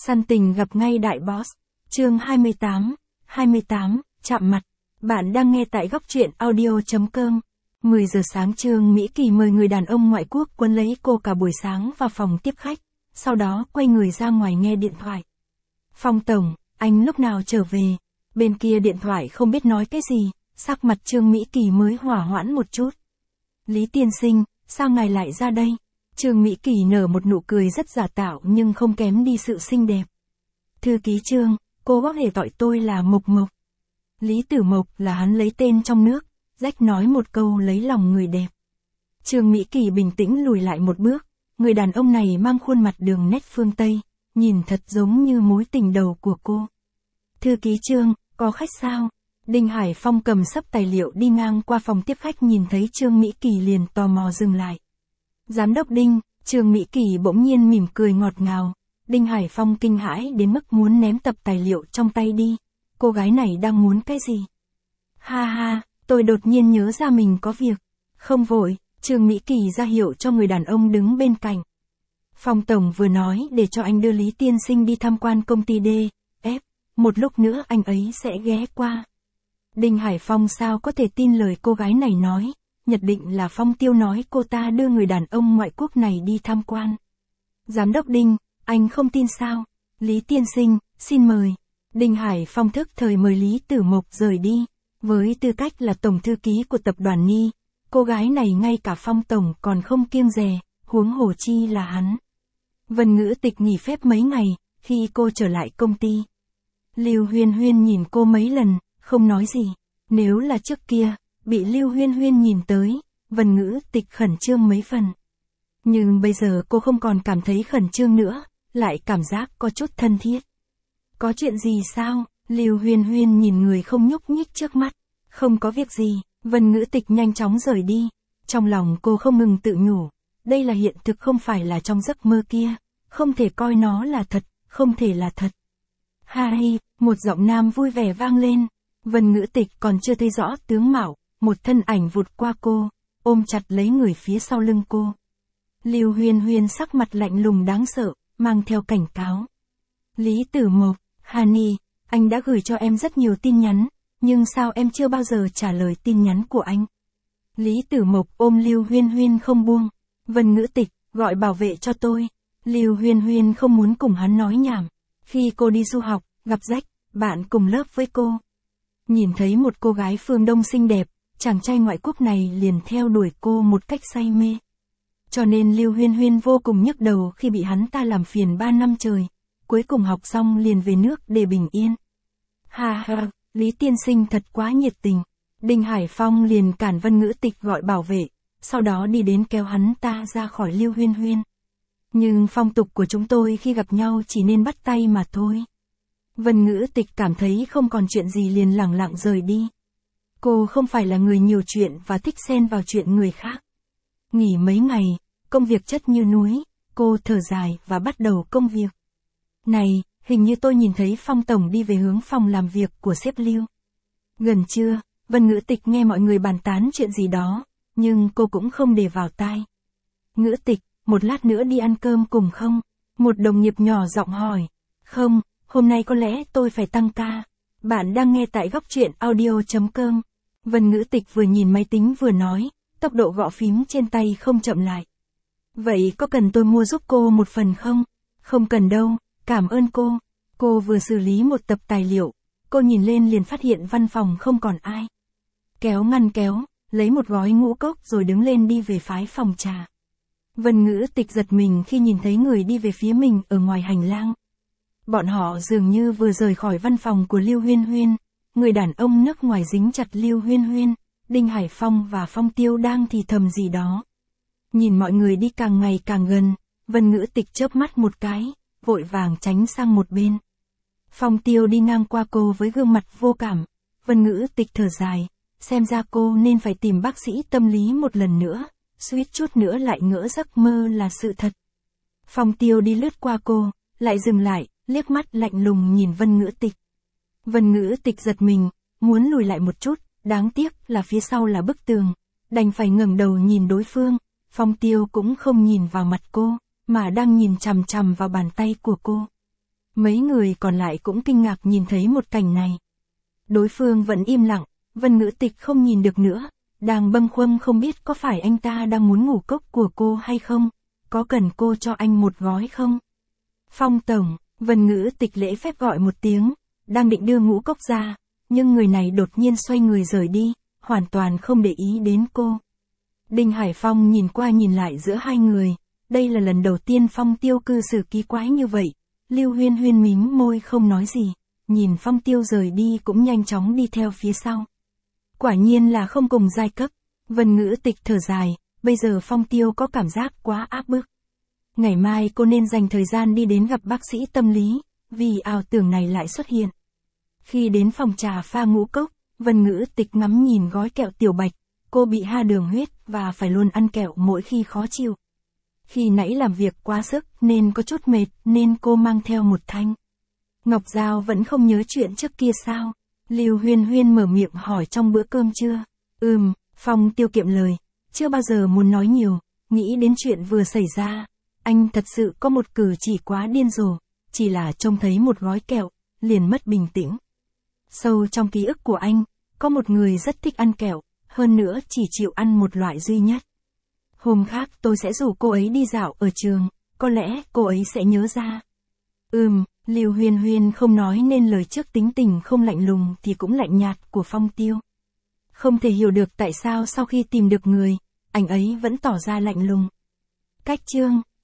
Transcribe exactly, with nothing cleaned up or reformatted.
Săn tình gặp ngay đại boss. Chương hai mươi tám, hai mươi tám, chạm mặt. Bạn đang nghe tại góc truyện audio.com. mười giờ sáng Trương Mỹ Kỳ mời người đàn ông ngoại quốc quấn lấy cô cả buổi sáng vào phòng tiếp khách, sau đó quay người ra ngoài nghe điện thoại. Phong tổng, anh lúc nào trở về? Bên kia điện thoại không biết nói cái gì, sắc mặt Trương Mỹ Kỳ mới hỏa hoãn một chút. Lý tiên sinh, sao ngài lại ra đây? Trương Mỹ Kỳ nở một nụ cười rất giả tạo nhưng không kém đi sự xinh đẹp. Thư ký Trương, cô có thể gọi tôi là Mộc Mộc. Lý Tử Mộc là hắn lấy tên trong nước, rách nói một câu lấy lòng người đẹp. Trương Mỹ Kỳ bình tĩnh lùi lại một bước, người đàn ông này mang khuôn mặt đường nét phương Tây, nhìn thật giống như mối tình đầu của cô. Thư ký Trương, có khách sao? Đinh Hải Phong cầm sấp tài liệu đi ngang qua phòng tiếp khách nhìn thấy Trương Mỹ Kỳ liền tò mò dừng lại. Giám đốc Đinh, Trương Mỹ Kỳ bỗng nhiên mỉm cười ngọt ngào. Đinh Hải Phong kinh hãi đến mức muốn ném tập tài liệu trong tay đi. Cô gái này đang muốn cái gì? Ha ha, tôi đột nhiên nhớ ra mình có việc. Không vội, Trương Mỹ Kỳ ra hiệu cho người đàn ông đứng bên cạnh. Phong tổng vừa nói để cho anh đưa Lý tiên sinh đi tham quan công ty đê ép, một lúc nữa anh ấy sẽ ghé qua. Đinh Hải Phong sao có thể tin lời cô gái này nói, nhất định là Phong Tiêu nói cô ta đưa người đàn ông ngoại quốc này đi tham quan. Giám đốc Đinh, anh không tin sao? Lý tiên sinh, xin mời. Đinh Hải Phong thức thời mời Lý Tử Mộc rời đi. Với tư cách là tổng thư ký của tập đoàn Nhi, cô gái này ngay cả Phong tổng còn không kiêng dè, huống hồ chi là hắn. Vân Ngữ Tịch nghỉ phép mấy ngày, khi cô trở lại công ty. Lưu Huyên Huyên nhìn cô mấy lần, không nói gì. Nếu là trước kia, bị Lưu Huyên Huyên nhìn tới, Vân Ngữ Tịch khẩn trương mấy phần. Nhưng bây giờ cô không còn cảm thấy khẩn trương nữa, lại cảm giác có chút thân thiết. Có chuyện gì sao? Lưu Huyên Huyên nhìn người không nhúc nhích trước mắt. Không có việc gì, Vân Ngữ Tịch nhanh chóng rời đi. Trong lòng cô không ngừng tự nhủ, đây là hiện thực không phải là trong giấc mơ kia, không thể coi nó là thật, không thể là thật. Harry, một giọng nam vui vẻ vang lên. Vân Ngữ Tịch còn chưa thấy rõ tướng mạo, một thân ảnh vụt qua cô, ôm chặt lấy người phía sau lưng cô. Lưu Huyên Huyên sắc mặt lạnh lùng đáng sợ, mang theo cảnh cáo. Lý Tử Mộc, Hani, anh đã gửi cho em rất nhiều tin nhắn, nhưng sao em chưa bao giờ trả lời tin nhắn của anh? Lý Tử Mộc ôm Lưu Huyên Huyên không buông. Vân Ngữ Tịch, gọi bảo vệ cho tôi. Lưu Huyên Huyên không muốn cùng hắn nói nhảm. Khi cô đi du học, gặp Rách, bạn cùng lớp với cô. Nhìn thấy một cô gái phương Đông xinh đẹp, chàng trai ngoại quốc này liền theo đuổi cô một cách say mê. Cho nên Lưu Huyên Huyên vô cùng nhức đầu khi bị hắn ta làm phiền ba năm trời. Cuối cùng học xong liền về nước để bình yên. Ha ha, Lý tiên sinh thật quá nhiệt tình. Đinh Hải Phong liền cản Vân Ngữ Tịch gọi bảo vệ, sau đó đi đến kéo hắn ta ra khỏi Lưu Huyên Huyên. Nhưng phong tục của chúng tôi khi gặp nhau chỉ nên bắt tay mà thôi. Vân Ngữ Tịch cảm thấy không còn chuyện gì liền lẳng lặng rời đi. Cô không phải là người nhiều chuyện và thích xen vào chuyện người khác. Nghỉ mấy ngày, công việc chất như núi, cô thở dài và bắt đầu công việc. Này, hình như tôi nhìn thấy Phong tổng đi về hướng phòng làm việc của sếp Lưu. Gần trưa, Vân Ngữ Tịch nghe mọi người bàn tán chuyện gì đó, nhưng cô cũng không để vào tai. Ngữ Tịch, một lát nữa đi ăn cơm cùng không? Một đồng nghiệp nhỏ giọng hỏi. Không, hôm nay có lẽ tôi phải tăng ca. Bạn đang nghe tại góc truyện audio.com. Vân Ngữ Tịch vừa nhìn máy tính vừa nói, tốc độ gõ phím trên tay không chậm lại. Vậy có cần tôi mua giúp cô một phần không? Không cần đâu, cảm ơn cô. Cô vừa xử lý một tập tài liệu, cô nhìn lên liền phát hiện văn phòng không còn ai. Kéo ngăn kéo, lấy một gói ngũ cốc rồi đứng lên đi về phái phòng trà. Vân Ngữ Tịch giật mình khi nhìn thấy người đi về phía mình ở ngoài hành lang. Bọn họ dường như vừa rời khỏi văn phòng của Lưu Huyên Huyên, người đàn ông nước ngoài dính chặt Lưu Huyên Huyên, Đinh Hải Phong và Phong Tiêu đang thì thầm gì đó. Nhìn mọi người đi càng ngày càng gần, Vân Ngữ Tịch chớp mắt một cái, vội vàng tránh sang một bên. Phong Tiêu đi ngang qua cô với gương mặt vô cảm, Vân Ngữ Tịch thở dài, xem ra cô nên phải tìm bác sĩ tâm lý một lần nữa, suýt chút nữa lại ngỡ giấc mơ là sự thật. Phong Tiêu đi lướt qua cô, lại dừng lại, liếc mắt lạnh lùng nhìn Vân Ngữ Tịch. Vân Ngữ Tịch giật mình, muốn lùi lại một chút, đáng tiếc là phía sau là bức tường, đành phải ngẩng đầu nhìn đối phương. Phong Tiêu cũng không nhìn vào mặt cô, mà đang nhìn chằm chằm vào bàn tay của cô. Mấy người còn lại cũng kinh ngạc nhìn thấy một cảnh này. Đối phương vẫn im lặng, Vân Ngữ Tịch không nhìn được nữa, đang bâng khuâng không biết có phải anh ta đang muốn ngủ cốc của cô hay không, có cần cô cho anh một gói không? Phong tổng, Vân Ngữ Tịch lễ phép gọi một tiếng, đang định đưa ngũ cốc ra, nhưng người này đột nhiên xoay người rời đi, hoàn toàn không để ý đến cô. Đinh Hải Phong nhìn qua nhìn lại giữa hai người, đây là lần đầu tiên Phong Tiêu cư xử kỳ quái như vậy. Lưu Huyên Huyên mím môi không nói gì, nhìn Phong Tiêu rời đi cũng nhanh chóng đi theo phía sau. Quả nhiên là không cùng giai cấp, Vân Ngữ Tịch thở dài, bây giờ Phong Tiêu có cảm giác quá áp bức. Ngày mai cô nên dành thời gian đi đến gặp bác sĩ tâm lý, vì ảo tưởng này lại xuất hiện. Khi đến phòng trà pha ngũ cốc, Vân Ngữ Tịch ngắm nhìn gói kẹo tiểu bạch, cô bị ha đường huyết và phải luôn ăn kẹo mỗi khi khó chịu. Khi nãy làm việc quá sức nên có chút mệt nên cô mang theo một thanh. Ngọc Giao vẫn không nhớ chuyện trước kia sao? Lưu Huyên Huyên mở miệng hỏi trong bữa cơm trưa. Ừm, Phong Tiêu kiệm lời, chưa bao giờ muốn nói nhiều, nghĩ đến chuyện vừa xảy ra. Anh thật sự có một cử chỉ quá điên rồ, chỉ là trông thấy một gói kẹo, liền mất bình tĩnh. Sâu trong ký ức của anh, có một người rất thích ăn kẹo, hơn nữa chỉ chịu ăn một loại duy nhất. Hôm khác tôi sẽ rủ cô ấy đi dạo ở trường, có lẽ cô ấy sẽ nhớ ra. Ừm, Lưu Huyên Huyên không nói nên lời trước tính tình không lạnh lùng thì cũng lạnh nhạt của Phong Tiêu. Không thể hiểu được tại sao sau khi tìm được người, anh ấy vẫn tỏ ra lạnh lùng. Cách chương